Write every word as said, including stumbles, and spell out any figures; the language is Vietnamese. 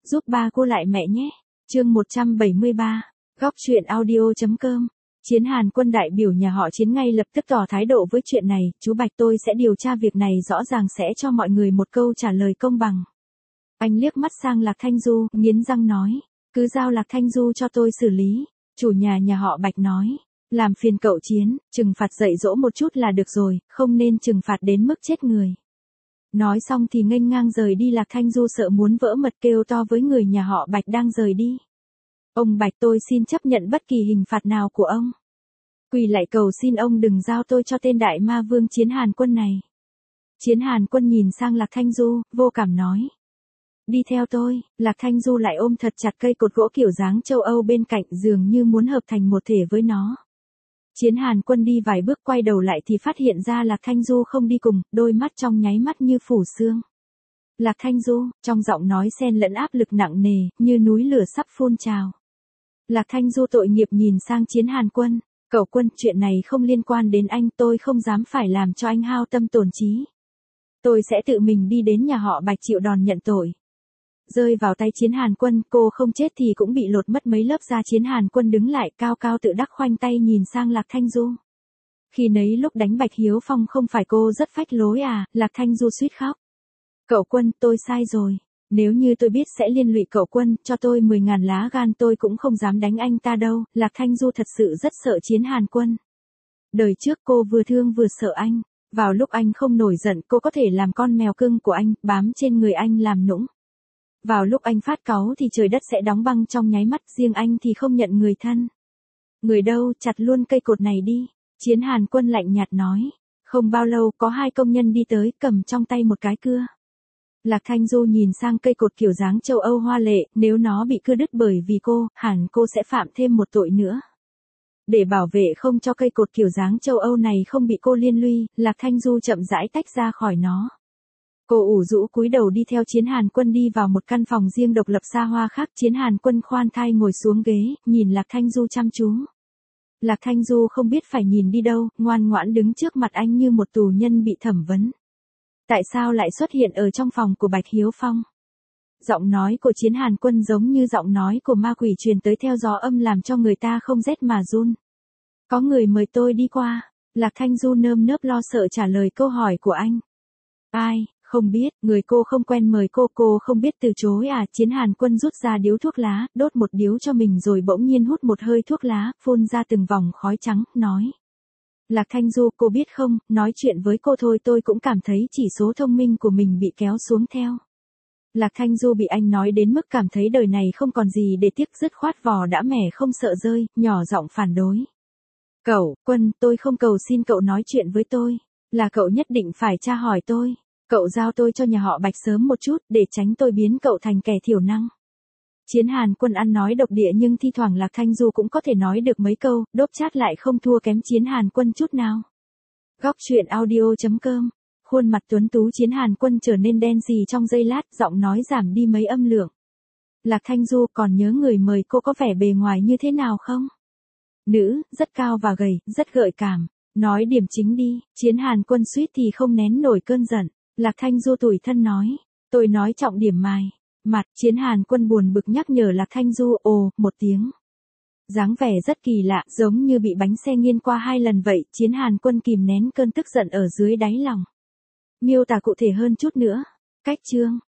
giúp ba cô lại mẹ nhé. Chương một trăm bảy mươi ba, góc truyện audio.com. Chiến Hàn Quân đại biểu nhà họ Chiến ngay lập tức tỏ thái độ với chuyện này, chú Bạch tôi sẽ điều tra việc này rõ ràng sẽ cho mọi người một câu trả lời công bằng. Anh liếc mắt sang Lạc Thanh Du, nghiến răng nói, cứ giao Lạc Thanh Du cho tôi xử lý. Chủ nhà nhà họ Bạch nói, làm phiền cậu Chiến, trừng phạt dạy dỗ một chút là được rồi, không nên trừng phạt đến mức chết người. Nói xong thì nghênh ngang rời đi. Lạc Thanh Du sợ muốn vỡ mật kêu to với người nhà họ Bạch đang rời đi. Ông Bạch tôi xin chấp nhận bất kỳ hình phạt nào của ông. Quỳ lại cầu xin ông đừng giao tôi cho tên đại ma vương Chiến Hàn Quân này. Chiến Hàn Quân nhìn sang Lạc Thanh Du, vô cảm nói. Đi theo tôi. Lạc Thanh Du lại ôm thật chặt cây cột gỗ kiểu dáng châu Âu bên cạnh, dường như muốn hợp thành một thể với nó. Chiến Hàn Quân đi vài bước quay đầu lại thì phát hiện ra Lạc Thanh Du không đi cùng, đôi mắt trong nháy mắt như phủ sương. Lạc Thanh Du, trong giọng nói xen lẫn áp lực nặng nề, như núi lửa sắp phun trào. Lạc Thanh Du tội nghiệp nhìn sang Chiến Hàn Quân, cậu Quân, chuyện này không liên quan đến anh, tôi không dám phải làm cho anh hao tâm tổn trí. Tôi sẽ tự mình đi đến nhà họ Bạch chịu đòn nhận tội. Rơi vào tay Chiến Hàn Quân, cô không chết thì cũng bị lột mất mấy lớp da. Chiến Hàn Quân đứng lại cao cao tự đắc khoanh tay nhìn sang Lạc Thanh Du. Khi nấy lúc đánh Bạch Hiếu Phong không phải cô rất phách lối à? Lạc Thanh Du suýt khóc. Cậu Quân, tôi sai rồi. Nếu như tôi biết sẽ liên lụy cậu Quân, cho tôi mười ngàn lá gan tôi cũng không dám đánh anh ta đâu. Lạc Thanh Du thật sự rất sợ Chiến Hàn Quân. Đời trước cô vừa thương vừa sợ anh. Vào lúc anh không nổi giận cô có thể làm con mèo cưng của anh, bám trên người anh làm nũng. Vào lúc anh phát cáu thì trời đất sẽ đóng băng trong nháy mắt, riêng anh thì không nhận người thân. Người đâu, chặt luôn cây cột này đi. Chiến Hàn Quân lạnh nhạt nói. Không bao lâu có hai công nhân đi tới, cầm trong tay một cái cưa. Lạc Thanh Du nhìn sang cây cột kiểu dáng châu Âu hoa lệ, nếu nó bị cưa đứt bởi vì cô, hẳn cô sẽ phạm thêm một tội nữa. Để bảo vệ không cho cây cột kiểu dáng châu Âu này không bị cô liên lụy, Lạc Thanh Du chậm rãi tách ra khỏi nó. Cô ủ rũ cúi đầu đi theo Chiến Hàn Quân đi vào một căn phòng riêng độc lập xa hoa khác. Chiến Hàn Quân khoan thai ngồi xuống ghế, nhìn Lạc Thanh Du chăm chú. Lạc Thanh Du không biết phải nhìn đi đâu, ngoan ngoãn đứng trước mặt anh như một tù nhân bị thẩm vấn. Tại sao lại xuất hiện ở trong phòng của Bạch Hiếu Phong? Giọng nói của Chiến Hàn Quân giống như giọng nói của ma quỷ truyền tới theo gió âm làm cho người ta không rét mà run. Có người mời tôi đi qua. Lạc Thanh Du nơm nớp lo sợ trả lời câu hỏi của anh. Ai? Không biết, người cô không quen mời cô, cô không biết từ chối à? Chiến Hàn Quân rút ra điếu thuốc lá, đốt một điếu cho mình rồi bỗng nhiên hút một hơi thuốc lá, phun ra từng vòng khói trắng, nói. Lạc Thanh Du, cô biết không, nói chuyện với cô thôi tôi cũng cảm thấy chỉ số thông minh của mình bị kéo xuống theo. Lạc Thanh Du bị anh nói đến mức cảm thấy đời này không còn gì để tiếc, dứt khoát vò đã mẻ không sợ rơi, nhỏ giọng phản đối. Cậu, Quân, tôi không cầu xin cậu nói chuyện với tôi, là cậu nhất định phải tra hỏi tôi. Cậu giao tôi cho nhà họ Bạch sớm một chút, để tránh tôi biến cậu thành kẻ thiểu năng. Chiến Hàn Quân ăn nói độc địa nhưng thi thoảng Lạc Thanh Du cũng có thể nói được mấy câu, đốp chat lại không thua kém Chiến Hàn Quân chút nào. Góc truyện audio.com. Khuôn mặt tuấn tú Chiến Hàn Quân trở nên đen sì trong giây lát, giọng nói giảm đi mấy âm lượng. Lạc Thanh Du, còn nhớ người mời cô có vẻ bề ngoài như thế nào không? Nữ, rất cao và gầy, rất gợi cảm. Nói điểm chính đi. Chiến Hàn Quân suýt thì không nén nổi cơn giận. Lạc Thanh Du tủi thân nói. Tôi nói trọng điểm mài. Mặt. Chiến Hàn Quân buồn bực nhắc nhở Lạc Thanh Du. Ồ, một tiếng. Dáng vẻ rất kỳ lạ, giống như bị bánh xe nghiền qua hai lần vậy. Chiến Hàn Quân kìm nén cơn tức giận ở dưới đáy lòng. Miêu tả cụ thể hơn chút nữa. Cách chương.